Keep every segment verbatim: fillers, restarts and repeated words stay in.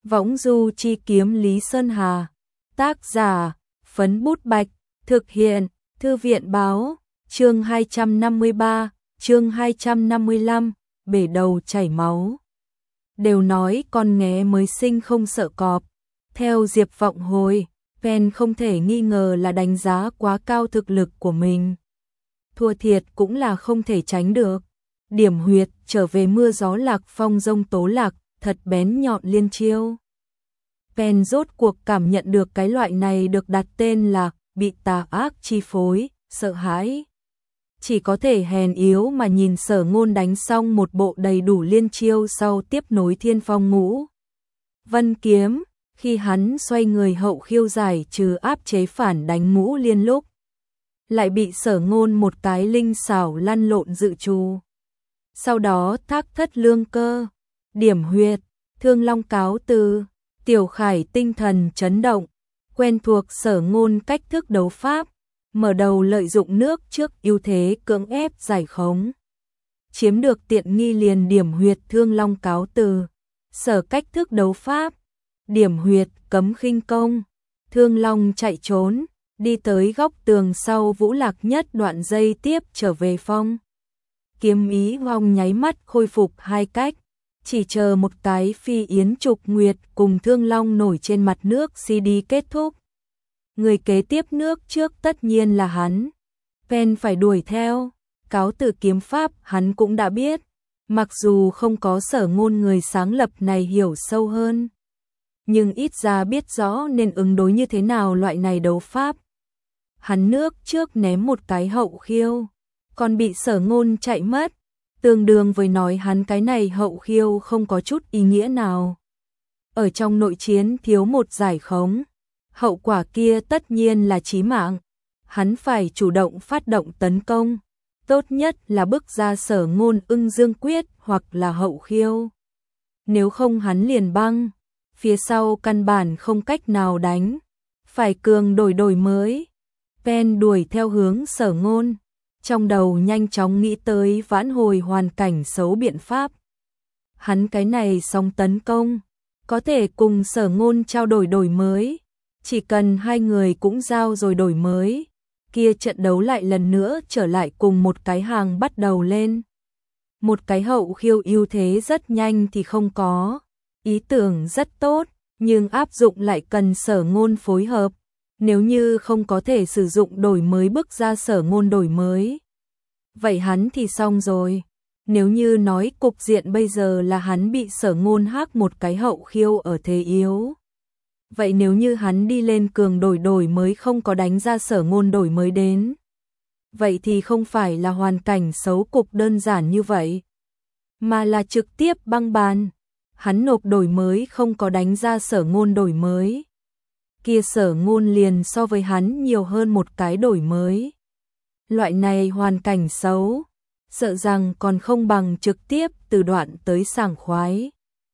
Võng du chi kiếm Lý Sơn Hà. Tác giả, Phấn Bút Bạch. Thực hiện, Thư viện Báo. Chương hai trăm năm mươi ba, chương hai trăm năm mươi lăm, bể đầu chảy máu. Đều nói con nghé mới sinh không sợ cọp. Theo Diệp Vọng Hồi, Pen không thể nghi ngờ là đánh giá quá cao thực lực của mình. Thua thiệt cũng là không thể tránh được. Điểm huyệt trở về mưa gió lạc phong rông tố lạc, thật bén nhọn liên chiêu. Pen rốt cuộc cảm nhận được cái loại này được đặt tên là bị tà ác chi phối, sợ hãi. Chỉ có thể hèn yếu mà nhìn Sở Ngôn đánh xong một bộ đầy đủ liên chiêu sau tiếp nối Thiên Phong Ngũ Vân Kiếm, khi hắn xoay người hậu khiêu giải trừ áp chế phản đánh Ngũ Liên lúc, lại bị Sở Ngôn một cái linh xảo lăn lộn dự trù. Sau đó thác thất lương cơ, điểm huyệt, Thương Long cáo từ, Tiểu Khải tinh thần chấn động, quen thuộc Sở Ngôn cách thức đấu pháp, mở đầu lợi dụng nước trước ưu thế cưỡng ép giải khống. Chiếm được tiện nghi liền điểm huyệt Thương Long cáo từ, Sở cách thức đấu pháp, điểm huyệt cấm khinh công, Thương Long chạy trốn, đi tới góc tường sau Vũ Lạc Nhất đoạn dây tiếp trở về phong. Kiếm ý vong nháy mắt khôi phục hai cách, chỉ chờ một cái phi yến trục nguyệt cùng Thương Long nổi trên mặt nước xê đê kết thúc. Người kế tiếp nước trước tất nhiên là hắn. Pen phải đuổi theo, cáo từ kiếm pháp hắn cũng đã biết, mặc dù không có Sở Ngôn người sáng lập này hiểu sâu hơn, nhưng ít ra biết rõ nên ứng đối như thế nào loại này đấu pháp. Hắn nước trước ném một cái hậu khiêu, còn bị Sở Ngôn chạy mất, tương đương với nói hắn cái này hậu khiêu không có chút ý nghĩa nào. Ở trong nội chiến thiếu một giải khống, hậu quả kia tất nhiên là chí mạng. Hắn phải chủ động phát động tấn công, tốt nhất là bức ra Sở Ngôn ưng dương quyết hoặc là hậu khiêu. Nếu không hắn liền băng, phía sau căn bản không cách nào đánh, phải cường đổi đổi mới. Pen đuổi theo hướng Sở Ngôn, trong đầu nhanh chóng nghĩ tới vãn hồi hoàn cảnh xấu biện pháp. Hắn cái này xong tấn công, có thể cùng Sở Ngôn trao đổi đổi mới, chỉ cần hai người cũng giao rồi đổi mới, kia trận đấu lại lần nữa trở lại cùng một cái hàng bắt đầu lên. Một cái hậu khiêu ưu thế rất nhanh thì không có, ý tưởng rất tốt, nhưng áp dụng lại cần Sở Ngôn phối hợp. Nếu như không có thể sử dụng đổi mới bức ra Sở Ngôn đổi mới, vậy hắn thì xong rồi. Nếu như nói cục diện bây giờ là hắn bị Sở Ngôn hack một cái hậu khiêu ở thế yếu, vậy nếu như hắn đi lên cường đổi đổi mới không có đánh ra Sở Ngôn đổi mới đến, vậy thì không phải là hoàn cảnh xấu cục đơn giản như vậy, mà là trực tiếp băng bàn. Hắn nộp đổi mới không có đánh ra Sở Ngôn đổi mới, kia Sở Ngôn liền so với hắn nhiều hơn một cái đổi mới. Loại này hoàn cảnh xấu, sợ rằng còn không bằng trực tiếp từ đoạn tới sảng khoái.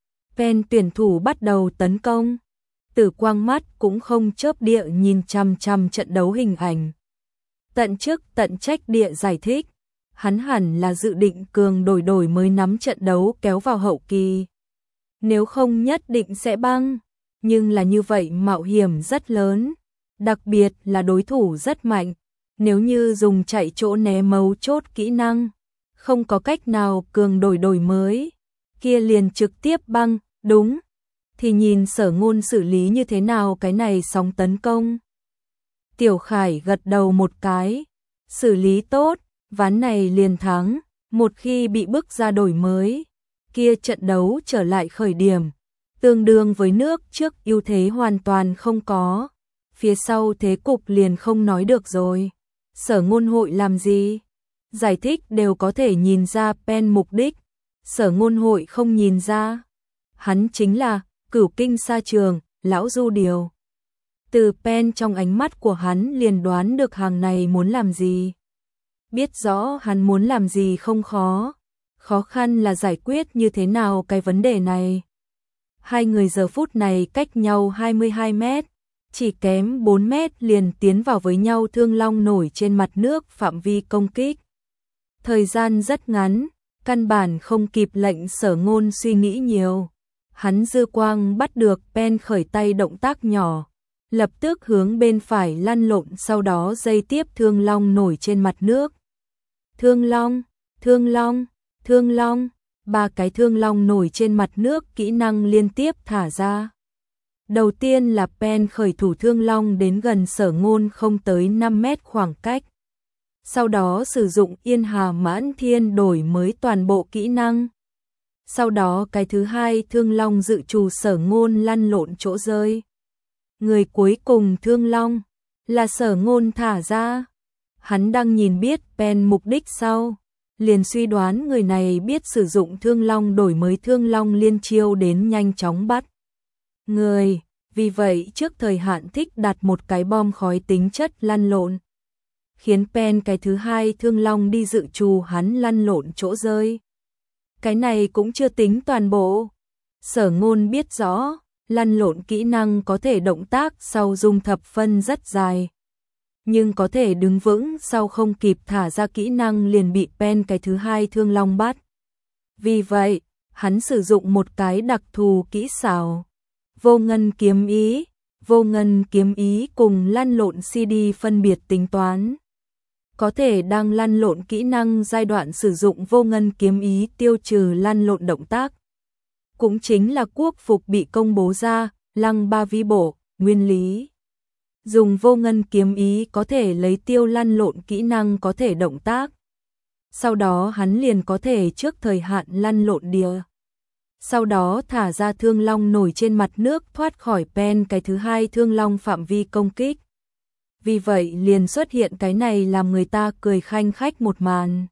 Pen tuyển thủ bắt đầu tấn công, Tử quang mắt cũng không chớp địa nhìn chằm chằm trận đấu hình ảnh. Tận chức tận trách địa giải thích, hắn hẳn là dự định cường đổi đổi mới nắm trận đấu kéo vào hậu kỳ. Nếu không nhất định sẽ băng, nhưng là như vậy mạo hiểm rất lớn, đặc biệt là đối thủ rất mạnh. Nếu như dùng chạy chỗ né mấu chốt kỹ năng, không có cách nào cường đổi đổi mới, kia liền trực tiếp băng, đúng. Thì nhìn Sở Ngôn xử lý như thế nào cái này sóng tấn công. Tiểu Khải gật đầu một cái, xử lý tốt, ván này liền thắng. Một khi bị bức ra đổi mới, kia trận đấu trở lại khởi điểm, tương đương với nước trước ưu thế hoàn toàn không có, phía sau thế cục liền không nói được rồi. Sở Ngôn hội làm gì? Giải thích đều có thể nhìn ra Pen mục đích, Sở Ngôn hội không nhìn ra. Hắn chính là Cửu Kinh Sa Trường, lão Du Điều. Từ Pen trong ánh mắt của hắn liền đoán được hàng này muốn làm gì. Biết rõ hắn muốn làm gì không khó, khó khăn là giải quyết như thế nào cái vấn đề này. Hai người giờ phút này cách nhau hai mươi hai mét, chỉ kém bốn mét liền tiến vào với nhau. Thương Long nổi trên mặt nước phạm vi công kích. Thời gian rất ngắn, căn bản không kịp lệnh Sở Ngôn suy nghĩ nhiều. Hắn dư quang bắt được pen khởi tay động tác nhỏ, lập tức hướng bên phải lăn lộn, sau đó dây tiếp thương long nổi trên mặt nước. Thương long, thương long, thương long, ba cái thương long nổi trên mặt nước kỹ năng liên tiếp thả ra. Đầu tiên là pen khởi thủ thương long đến gần Sở Ngôn không tới năm mét khoảng cách. Sau đó sử dụng Yên Hà Mãn Thiên đổi mới toàn bộ kỹ năng. Sau đó cái thứ hai thương long dự trù Sở Ngôn lăn lộn chỗ rơi. Người cuối cùng thương long là Sở Ngôn thả ra. Hắn đang nhìn biết pen mục đích sau, liền suy đoán người này biết sử dụng thương long đổi mới thương long liên chiêu đến nhanh chóng bắt người, vì vậy trước thời hạn thích đặt một cái bom khói tính chất lăn lộn, khiến pen cái thứ hai thương long đi dự trù hắn lăn lộn chỗ rơi. Cái này cũng chưa tính toàn bộ. Sở Ngôn biết rõ, lăn lộn kỹ năng có thể động tác sau dung thập phân rất dài, nhưng có thể đứng vững sau không kịp thả ra kỹ năng liền bị pen cái thứ hai thương long bắt. Vì vậy, hắn sử dụng một cái đặc thù kỹ xảo, vô ngân kiếm ý. Vô ngân kiếm ý cùng lăn lộn xê đê phân biệt tính toán. Có thể đang lăn lộn kỹ năng giai đoạn sử dụng vô ngân kiếm ý tiêu trừ lăn lộn động tác. Cũng chính là quốc phục bị công bố ra, lăng ba vi bổ, nguyên lý. Dùng vô ngân kiếm ý có thể lấy tiêu lăn lộn kỹ năng có thể động tác. Sau đó hắn liền có thể trước thời hạn lăn lộn đìa. Sau đó thả ra thương long nổi trên mặt nước thoát khỏi pen cái thứ hai thương long phạm vi công kích. Vì vậy liền xuất hiện cái này làm người ta cười khanh khách một màn.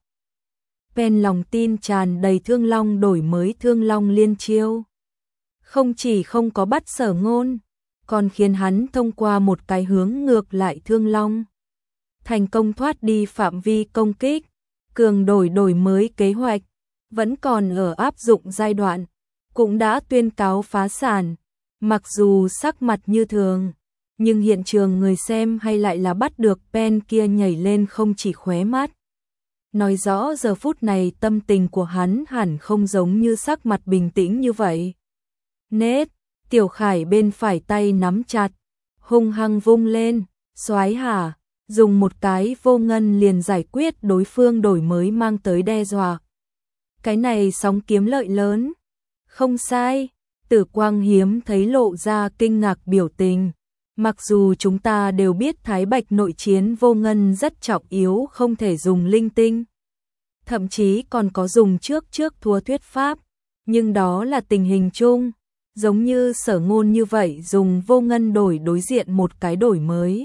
Pen lòng tin tràn đầy thương long đổi mới thương long liên chiêu. Không chỉ không có bắt Sở Ngôn, còn khiến hắn thông qua một cái hướng ngược lại thương long. Thành công thoát đi phạm vi công kích, cường đổi đổi mới kế hoạch, vẫn còn ở áp dụng giai đoạn, cũng đã tuyên cáo phá sản. Mặc dù sắc mặt như thường, nhưng hiện trường người xem hay lại là bắt được pen kia nhảy lên không chỉ khóe mắt. Nói rõ giờ phút này tâm tình của hắn hẳn không giống như sắc mặt bình tĩnh như vậy. Nết, Tiểu Khải bên phải tay nắm chặt, hung hăng vung lên, soái hả, dùng một cái vô ngân liền giải quyết đối phương đổi mới mang tới đe dọa. Cái này sóng kiếm lợi lớn. Không sai, Tử Quang hiếm thấy lộ ra kinh ngạc biểu tình. Mặc dù chúng ta đều biết Thái Bạch nội chiến vô ngân rất trọng yếu, không thể dùng linh tinh. Thậm chí còn có dùng trước trước thua thuyết pháp, nhưng đó là tình hình chung. Giống như Sở Ngôn như vậy dùng vô ngân đổi đối diện một cái đổi mới.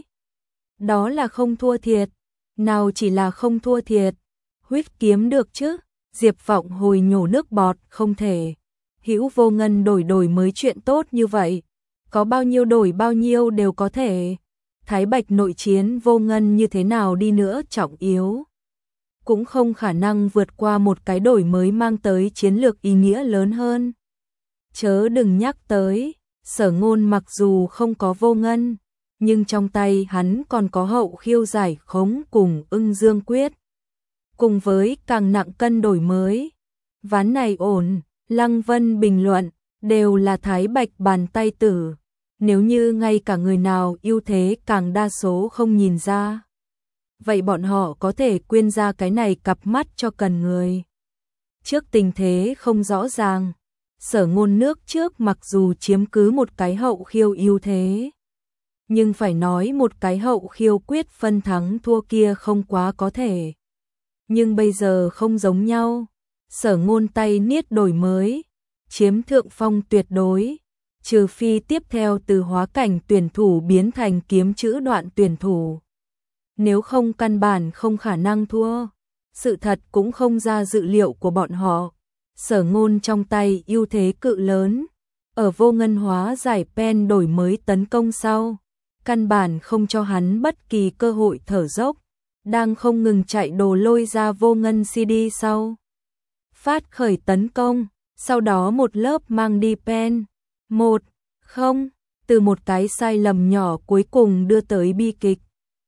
Đó là không thua thiệt, nào chỉ là không thua thiệt, huyết kiếm được chứ. Diệp Vọng hồi nhổ nước bọt, không thể. Hữu vô ngân đổi đổi mới chuyện tốt như vậy, có bao nhiêu đổi bao nhiêu đều có thể. Thái Bạch nội chiến vô ngân như thế nào đi nữa trọng yếu, cũng không khả năng vượt qua một cái đổi mới mang tới chiến lược ý nghĩa lớn hơn. Chớ đừng nhắc tới, Sở Ngôn mặc dù không có vô ngân, nhưng trong tay hắn còn có hậu khiêu giải khống cùng ưng dương quyết. Cùng với càng nặng cân đổi mới. Ván này ổn, Lăng Vân bình luận, đều là Thái Bạch bàn tay tử. Nếu như ngay cả người nào ưu thế càng đa số không nhìn ra, vậy bọn họ có thể quyên ra cái này cặp mắt cho cần người. Trước tình thế không rõ ràng, Sở Ngôn nước trước mặc dù chiếm cứ một cái hậu khiêu ưu thế, nhưng phải nói một cái hậu khiêu quyết phân thắng thua kia không quá có thể. Nhưng bây giờ không giống nhau, Sở Ngôn tay niết đổi mới, chiếm thượng phong tuyệt đối, trừ phi tiếp theo từ hóa cảnh tuyển thủ biến thành kiếm chữ đoạn tuyển thủ. Nếu không căn bản không khả năng thua, sự thật cũng không ra dự liệu của bọn họ. Sở Ngôn trong tay ưu thế cự lớn, ở vô ngân hóa giải pen đổi mới tấn công sau, căn bản không cho hắn bất kỳ cơ hội thở dốc, đang không ngừng chạy đồ lôi ra vô ngân xê đê sau. Phát khởi tấn công, sau đó một lớp mang đi pen. Một, không, từ một cái sai lầm nhỏ cuối cùng đưa tới bi kịch.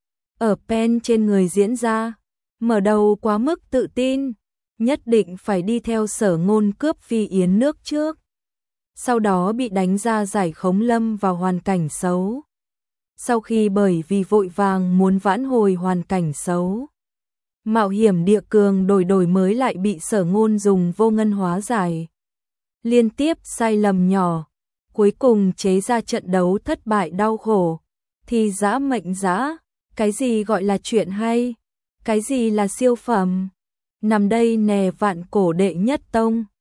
Ở pen trên người diễn ra, mở đầu quá mức tự tin, nhất định phải đi theo Sở Ngôn cướp Phi Yến nước trước. sau đó bị đánh ra giải khống lâm vào hoàn cảnh xấu. Sau khi bởi vì vội vàng muốn vãn hồi hoàn cảnh xấu, mạo hiểm địa cường đổi đổi mới lại bị Sở Ngôn dùng vô ngân hóa giải. Liên tiếp sai lầm nhỏ, cuối cùng chế ra trận đấu thất bại đau khổ, thì dã mệnh dã, cái gì gọi là chuyện hay, cái gì là siêu phẩm. Nằm đây nè vạn cổ đệ nhất tông.